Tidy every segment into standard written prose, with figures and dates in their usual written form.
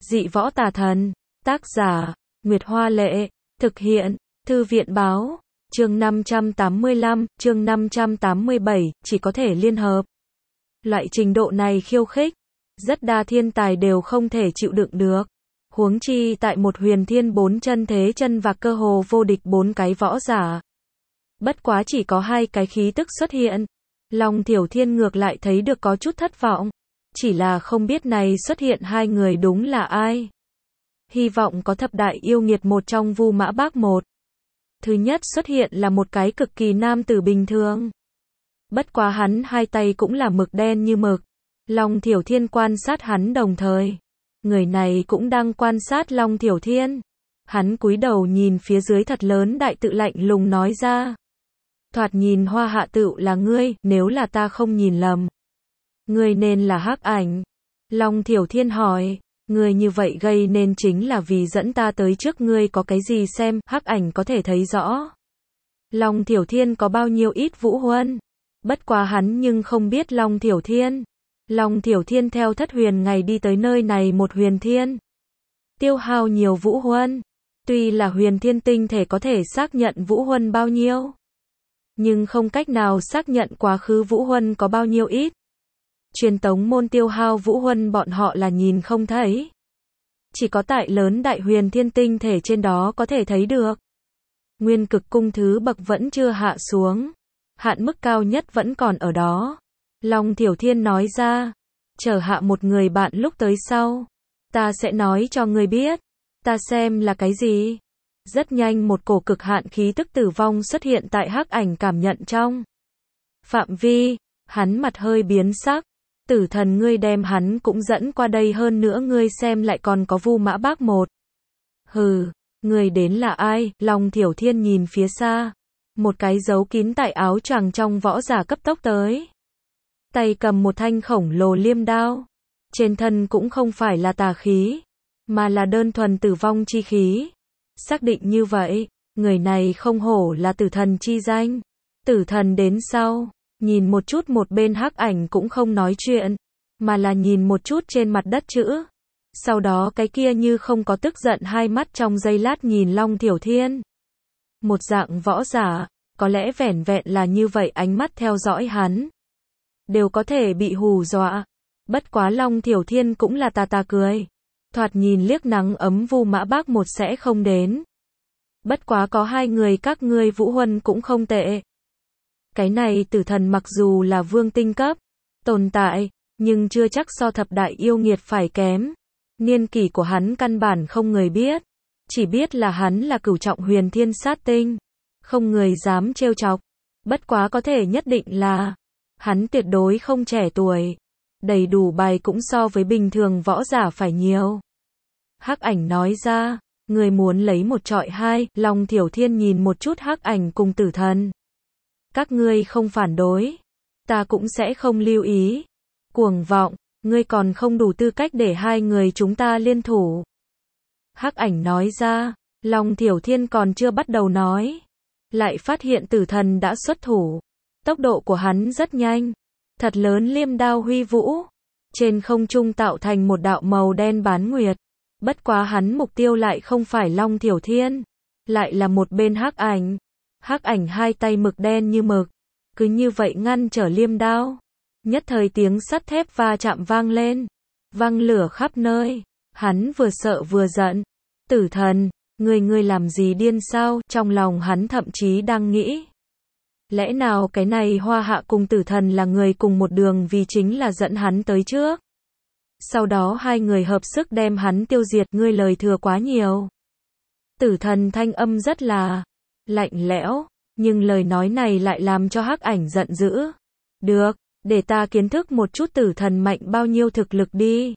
Dị võ tà thần. Tác giả, Nguyệt Hoa Lệ. Thực hiện, Thư viện Báo. Chương 585, chương 587, chỉ có thể liên hợp. Loại trình độ này khiêu khích, rất đa thiên tài đều không thể chịu đựng được. Huống chi tại một huyền thiên 4 chân thế chân và cơ hồ vô địch 4 cái võ giả. Bất quá chỉ có 2 cái khí tức xuất hiện. Long Thiểu Thiên ngược lại thấy được có chút thất vọng. Chỉ là không biết này xuất hiện 2 người đúng là ai. Hy vọng có thập đại yêu nghiệt một trong Vu Mã Bác một. Thứ nhất xuất hiện là một cái cực kỳ nam tử bình thường. Bất quá hắn 2 tay cũng là mực đen như mực. Long Thiểu Thiên quan sát hắn đồng thời. Người này cũng đang quan sát Long Thiểu Thiên. Hắn cúi đầu nhìn phía dưới thật lớn đại tự lạnh lùng nói ra. Thoạt nhìn Hoa Hạ Tựu là ngươi, nếu là ta không nhìn lầm. Ngươi nên là Hắc Ảnh. Long Thiểu Thiên hỏi, ngươi như vậy gây nên chính là vì dẫn ta tới trước ngươi có cái gì xem, Hắc Ảnh có thể thấy rõ. Long Thiểu Thiên có bao nhiêu ít vũ huân. Bất quá hắn nhưng không biết Long Thiểu Thiên. Long Thiểu Thiên theo Thất Huyền ngày đi tới nơi này một huyền thiên. Tiêu hao nhiều vũ huân. Tuy là huyền thiên tinh thể có thể xác nhận vũ huân bao nhiêu. Nhưng không cách nào xác nhận quá khứ vũ huân có bao nhiêu ít. Truyền tống môn tiêu hao vũ huân bọn họ là nhìn không thấy. Chỉ có tại lớn đại huyền thiên tinh thể trên đó có thể thấy được. Nguyên cực cung thứ bậc vẫn chưa hạ xuống. Hạn mức cao nhất vẫn còn ở đó. Long Thiểu Thiên nói ra. Chờ hạ một người bạn lúc tới sau. Ta sẽ nói cho ngươi biết. Ta xem là cái gì. Rất nhanh một cổ cực hạn khí tức tử vong xuất hiện tại Hắc Ảnh cảm nhận trong phạm vi. Hắn mặt hơi biến sắc. Tử thần ngươi đem hắn cũng dẫn qua đây, hơn nữa ngươi xem lại còn có Vu Mã Bác một. Hừ, ngươi đến là ai? Long Thiểu Thiên nhìn phía xa. Một cái giấu kín tại áo choàng trong võ giả cấp tốc tới. Tay cầm một thanh khổng lồ liêm đao. Trên thân cũng không phải là tà khí, mà là đơn thuần tử vong chi khí. Xác định như vậy, người này không hổ là tử thần chi danh. Tử thần đến sau, nhìn một chút một bên Hắc Ảnh cũng không nói chuyện, mà là nhìn một chút trên mặt đất chữ. Sau đó cái kia như không có tức giận hai mắt trong giây lát nhìn Long Thiểu Thiên. Một dạng võ giả, có lẽ vẻn vẹn là như vậy ánh mắt theo dõi hắn. Đều có thể bị hù dọa. Bất quá Long Thiểu Thiên cũng là tà tà cười. Thoạt nhìn liếc nắng ấm Vu Mã Bác một sẽ không đến. Bất quá có 2 người các ngươi vũ huân cũng không tệ. Cái này tử thần mặc dù là vương tinh cấp tồn tại, nhưng chưa chắc so thập đại yêu nghiệt phải kém. Niên kỷ của hắn căn bản không người biết. Chỉ biết là hắn là cửu trọng huyền thiên sát tinh. Không người dám trêu chọc. Bất quá có thể nhất định là hắn tuyệt đối không trẻ tuổi. Đầy đủ bài cũng so với bình thường võ giả phải nhiều. Hắc Ảnh nói ra, người muốn lấy một trọi 2, Long Thiểu Thiên nhìn một chút Hắc Ảnh cùng tử thần. Các ngươi không phản đối, ta cũng sẽ không lưu ý. Cuồng vọng, ngươi còn không đủ tư cách để 2 người chúng ta liên thủ. Hắc Ảnh nói ra, Long Thiểu Thiên còn chưa bắt đầu nói. Lại phát hiện tử thần đã xuất thủ. Tốc độ của hắn rất nhanh. Thật lớn liêm đao huy vũ. Trên không trung tạo thành một đạo màu đen bán nguyệt. Bất quá hắn mục tiêu lại không phải Long Thiểu Thiên. Lại là một bên Hắc Ảnh. Hắc Ảnh 2 tay mực đen như mực. Cứ như vậy ngăn trở liêm đao. Nhất thời tiếng sắt thép va chạm vang lên. Văng lửa khắp nơi. Hắn vừa sợ vừa giận. Tử thần, ngươi làm gì điên sao? Trong lòng hắn thậm chí đang nghĩ. Lẽ nào cái này Hoa Hạ cùng tử thần là người cùng một đường vì chính là dẫn hắn tới trước. Sau đó 2 người hợp sức đem hắn tiêu diệt, ngươi lời thừa quá nhiều. Tử thần thanh âm rất là lạnh lẽo, nhưng lời nói này lại làm cho Hắc Ảnh giận dữ. Được, để ta kiến thức một chút tử thần mạnh bao nhiêu thực lực đi.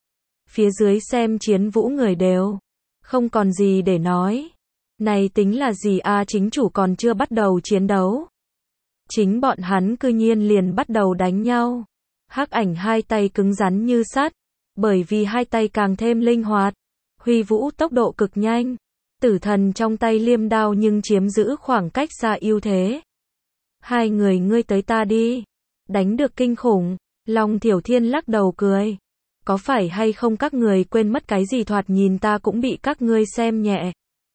Phía dưới xem chiến vũ người đều không còn gì để nói. Này tính là gì a, chính chủ còn chưa bắt đầu chiến đấu. Chính bọn hắn cư nhiên liền bắt đầu đánh nhau. Hắc Ảnh 2 tay cứng rắn như sắt, bởi vì 2 tay càng thêm linh hoạt, huy vũ tốc độ cực nhanh. Tử thần trong tay liêm đao nhưng chiếm giữ khoảng cách xa ưu thế. 2 người ngươi tới ta đi. Đánh được kinh khủng. Long Thiểu Thiên lắc đầu cười. có phải hay không các người quên mất cái gì, thoạt nhìn ta cũng bị các ngươi xem nhẹ.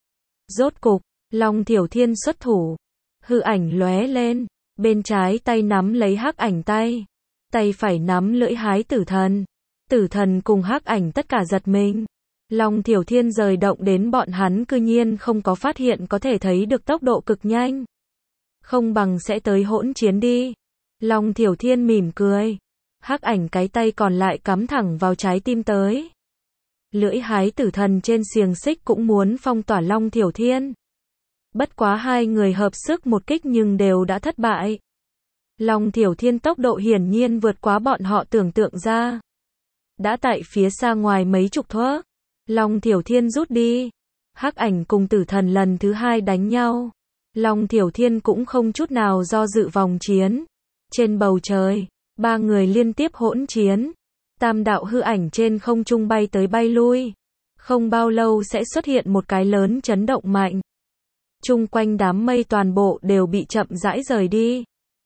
Rốt cục, Long Thiểu Thiên xuất thủ, hư ảnh lóe lên, bên trái tay nắm lấy hắc ảnh tay, tay phải nắm lưỡi hái tử thần. Tử thần cùng hắc ảnh tất cả giật mình. Long Thiểu Thiên rời động đến bọn hắn cư nhiên không có phát hiện, có thể thấy được tốc độ cực nhanh. Không bằng sẽ tới hỗn chiến đi. Long Thiểu Thiên mỉm cười. Hắc ảnh cái tay còn lại cắm thẳng vào trái tim tới. Lưỡi hái tử thần trên xiềng xích cũng muốn phong tỏa Long Thiểu Thiên. Bất quá hai người hợp sức một kích nhưng đều đã thất bại. Long Thiểu Thiên tốc độ hiển nhiên vượt quá bọn họ tưởng tượng ra. Đã tại phía xa ngoài mấy chục thước. Long Thiểu Thiên rút đi. Hắc ảnh cùng tử thần lần thứ hai đánh nhau. Long Thiểu Thiên cũng không chút nào do dự vòng chiến. Trên bầu trời, ba người liên tiếp hỗn chiến. Tam đạo hư ảnh trên không trung bay tới bay lui. Không bao lâu sẽ xuất hiện một cái lớn chấn động mạnh. Chung quanh đám mây toàn bộ đều bị chậm rãi rời đi.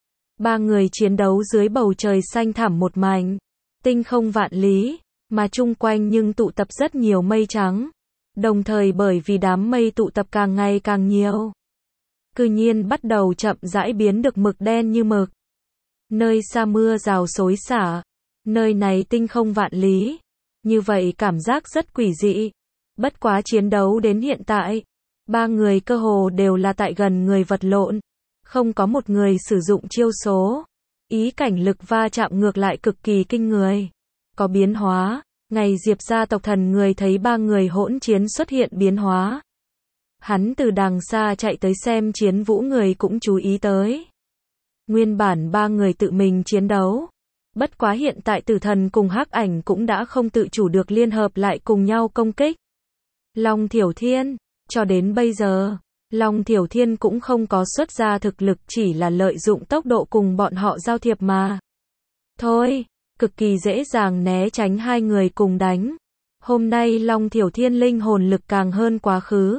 Ba người chiến đấu dưới bầu trời xanh thẳm một mảnh. Tinh không vạn lý, mà chung quanh nhưng tụ tập rất nhiều mây trắng. Đồng thời bởi vì đám mây tụ tập càng ngày càng nhiều, cư nhiên bắt đầu chậm rãi biến được mực đen như mực. Nơi xa mưa rào xối xả, nơi này tinh không vạn lý. Như vậy cảm giác rất quỷ dị. Bất quá chiến đấu đến hiện tại, ba người cơ hồ đều là tại gần người vật lộn. Không có một người sử dụng chiêu số. Ý cảnh lực va chạm ngược lại cực kỳ kinh người. Có biến hóa. Ngày Diệp gia tộc thần người thấy ba người hỗn chiến xuất hiện biến hóa. Hắn từ đằng xa chạy tới xem chiến vũ, người cũng chú ý tới. Nguyên bản ba người tự mình chiến đấu. Bất quá hiện tại tử thần cùng hắc ảnh cũng đã không tự chủ được liên hợp lại cùng nhau công kích. Long Thiểu Thiên, cho đến bây giờ, Long Thiểu Thiên cũng không có xuất ra thực lực, chỉ là lợi dụng tốc độ cùng bọn họ giao thiệp mà. Thôi, cực kỳ dễ dàng né tránh hai người cùng đánh. Hôm nay Long Thiểu Thiên linh hồn lực càng hơn quá khứ.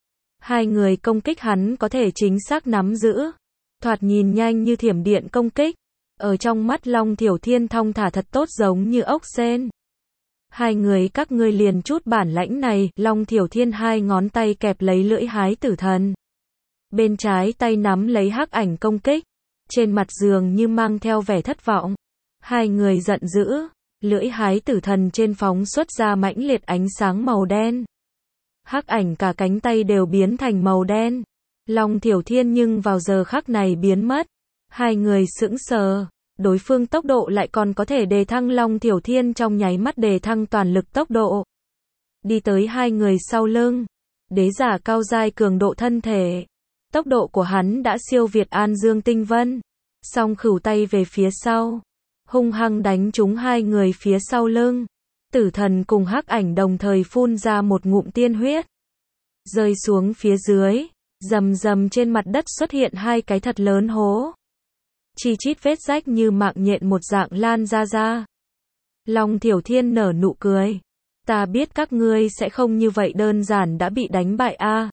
Hai người công kích hắn có thể chính xác nắm giữ. Thoạt nhìn nhanh như thiểm điện công kích. Ở trong mắt Long Thiểu Thiên thong thả thật tốt, giống như ốc sên. Hai người các ngươi liền chút bản lãnh này. Long Thiểu Thiên hai ngón tay kẹp lấy lưỡi hái tử thần. Bên trái tay nắm lấy hắc ảnh công kích. Trên mặt dường như mang theo vẻ thất vọng. Hai người giận dữ. Lưỡi hái tử thần trên phóng xuất ra mãnh liệt ánh sáng màu đen. Hắc ảnh cả cánh tay đều biến thành màu đen. Long Thiểu Thiên nhưng vào giờ khắc này biến mất. Hai người sững sờ. Đối phương tốc độ lại còn có thể đề thăng, Long Thiểu Thiên trong nháy mắt đề thăng toàn lực tốc độ. Đi tới hai người sau lưng. Đế giả cao giai cường độ thân thể. Tốc độ của hắn đã siêu việt An Dương Tinh Vân. Song khửu tay về phía sau. Hung hăng đánh trúng hai người phía sau lưng. Tử thần cùng hắc ảnh đồng thời phun ra một ngụm tiên huyết. Rơi xuống phía dưới. Rầm rầm trên mặt đất xuất hiện hai cái thật lớn hố. Chi chít vết rách như mạng nhện một dạng lan ra. Long Thiểu Thiên nở nụ cười. Ta biết các ngươi sẽ không như vậy đơn giản đã bị đánh bại a.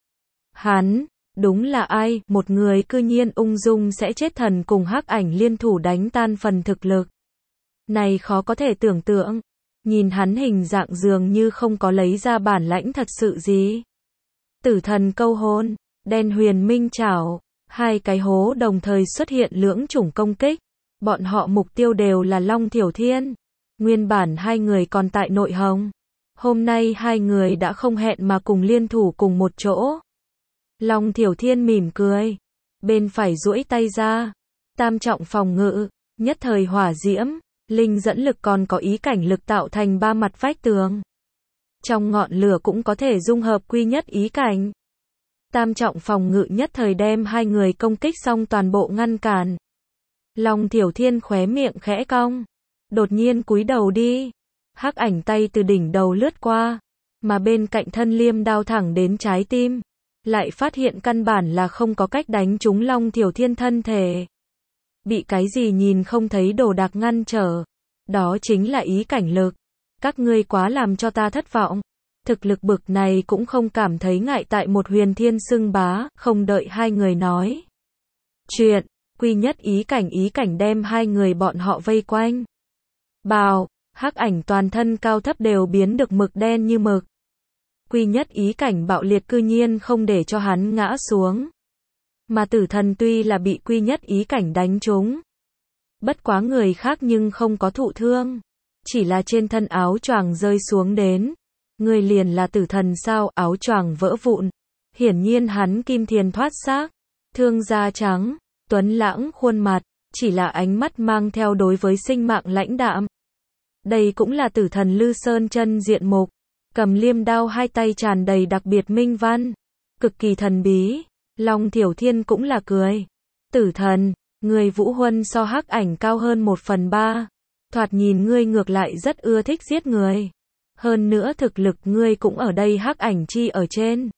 Hắn, đúng là ai, một người cư nhiên ung dung sẽ chết, thần cùng hắc ảnh liên thủ đánh tan phần thực lực. Này khó có thể tưởng tượng. Nhìn hắn hình dạng dường như không có lấy ra bản lãnh thật sự gì. Tử thần câu hồn, đen huyền minh chảo. Hai cái hố đồng thời xuất hiện lưỡng chủng công kích. Bọn họ mục tiêu đều là Long Thiểu Thiên. Nguyên bản hai người còn tại nội hồng. Hôm nay hai người đã không hẹn mà cùng liên thủ cùng một chỗ. Long Thiểu Thiên mỉm cười. Bên phải duỗi tay ra. Tam trọng phòng ngự. Nhất thời hỏa diễm. Linh dẫn lực còn có ý cảnh lực tạo thành ba mặt vách tường. Trong ngọn lửa cũng có thể dung hợp quy nhất ý cảnh. Tam trọng phòng ngự nhất thời đem hai người công kích xong toàn bộ ngăn cản. Long Thiểu Thiên khóe miệng khẽ cong. Đột nhiên cúi đầu đi. Hắc ảnh tay từ đỉnh đầu lướt qua. Mà bên cạnh thân liêm đao thẳng đến trái tim. Lại phát hiện căn bản là không có cách đánh trúng Long Thiểu Thiên thân thể. Bị cái gì nhìn không thấy đồ đạc ngăn trở. Đó chính là ý cảnh lực. Các ngươi quá làm cho ta thất vọng. Thực lực bực này cũng không cảm thấy ngại tại một huyền thiên xưng bá. Không đợi hai người nói chuyện, quy nhất ý cảnh đem hai người bọn họ vây quanh. Bào, Hắc ảnh toàn thân cao thấp đều biến được mực đen như mực. Quy nhất ý cảnh bạo liệt cư nhiên không để cho hắn ngã xuống. Mà tử thần tuy là bị quy nhất ý cảnh đánh trúng. Bất quá người khác nhưng không có thụ thương. Chỉ là trên thân áo choàng rơi xuống đến. Người liền là tử thần sao, áo choàng vỡ vụn. Hiển nhiên hắn kim thiền thoát xác. Thương da trắng, tuấn lãng khuôn mặt, chỉ là ánh mắt mang theo đối với sinh mạng lãnh đạm. Đây cũng là tử thần Lư Sơn chân diện mục. Cầm liêm đao hai tay tràn đầy đặc biệt minh văn. Cực kỳ thần bí. Long Thiểu Thiên cũng là cười. Tử thần, người vũ huân so hắc ảnh cao hơn 1/3. Thoạt nhìn ngươi ngược lại rất ưa thích giết người. Hơn nữa thực lực ngươi cũng ở đây hắc ảnh chi ở trên.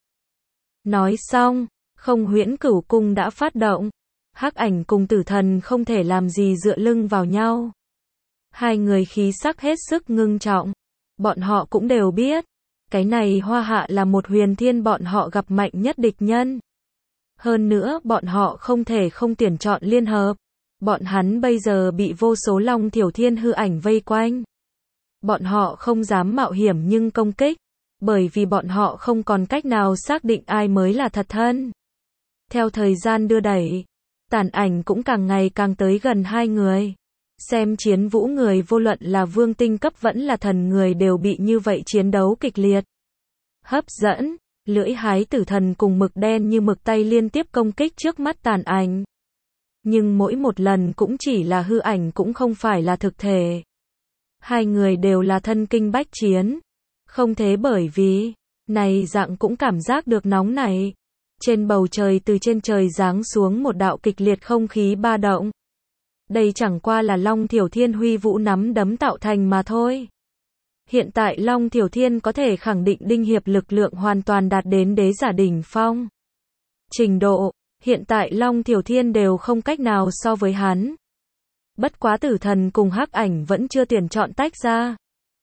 Nói xong, không huyễn cửu cung đã phát động. Hắc ảnh cùng tử thần không thể làm gì dựa lưng vào nhau. Hai người khí sắc hết sức ngưng trọng. Bọn họ cũng đều biết. Cái này Hoa Hạ là một huyền thiên bọn họ gặp mạnh nhất địch nhân. Hơn nữa bọn họ không thể không tuyển chọn liên hợp. Bọn hắn bây giờ bị vô số Long Thiểu Thiên hư ảnh vây quanh. Bọn họ không dám mạo hiểm nhưng công kích. Bởi vì bọn họ không còn cách nào xác định ai mới là thật thân. Theo thời gian đưa đẩy, tàn ảnh cũng càng ngày càng tới gần hai người. Xem chiến vũ người vô luận là vương tinh cấp vẫn là thần người đều bị như vậy chiến đấu kịch liệt. Hấp dẫn, lưỡi hái tử thần cùng mực đen như mực tay liên tiếp công kích trước mắt tàn ảnh. Nhưng mỗi một lần cũng chỉ là hư ảnh cũng không phải là thực thể. Hai người đều là thân kinh bách chiến. Không thế bởi vì, này dạng cũng cảm giác được nóng này. Trên bầu trời từ trên trời giáng xuống một đạo kịch liệt không khí ba động. Đây chẳng qua là Long Thiểu Thiên huy vũ nắm đấm tạo thành mà thôi. Hiện tại Long Thiểu Thiên có thể khẳng định Đinh Hiệp lực lượng hoàn toàn đạt đến đế giả đỉnh phong. Trình độ, hiện tại Long Thiểu Thiên đều không cách nào so với hắn. Bất quá tử thần cùng hắc ảnh vẫn chưa tuyển chọn tách ra.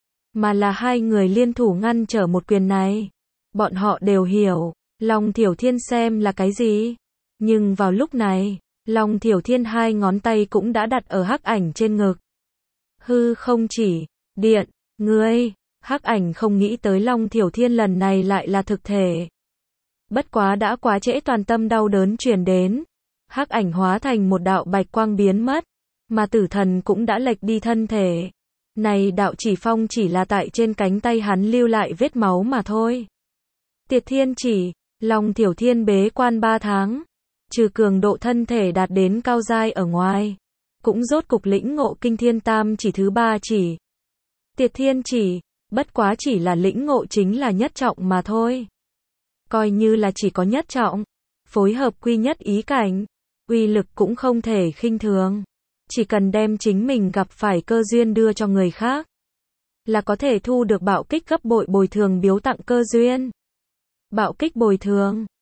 Mà là hai người liên thủ ngăn trở một quyền này. Bọn họ đều hiểu, Long Thiểu Thiên xem là cái gì. Nhưng vào lúc này, Long Thiểu Thiên hai ngón tay cũng đã đặt ở hắc ảnh trên ngực. Hư không chỉ, điện, ngươi, hắc ảnh không nghĩ tới Long Thiểu Thiên lần này lại là thực thể. Bất quá đã quá trễ, toàn tâm đau đớn truyền đến. Hắc ảnh hóa thành một đạo bạch quang biến mất, mà tử thần cũng đã lệch đi thân thể. Này đạo chỉ phong chỉ là tại trên cánh tay hắn lưu lại vết máu mà thôi. Tiệt thiên chỉ, Long Thiểu Thiên bế quan 3 tháng. Trừ cường độ thân thể đạt đến cao giai ở ngoài. Cũng rốt cục lĩnh ngộ kinh thiên tam chỉ thứ 3 chỉ. Tiệt thiên chỉ, bất quá chỉ là lĩnh ngộ chính là nhất trọng mà thôi. Coi như là chỉ có nhất trọng. Phối hợp quy nhất ý cảnh. Uy lực cũng không thể khinh thường. Chỉ cần đem chính mình gặp phải cơ duyên đưa cho người khác. Là có thể thu được bạo kích gấp bội bồi thường biếu tặng cơ duyên. Bạo kích bồi thường.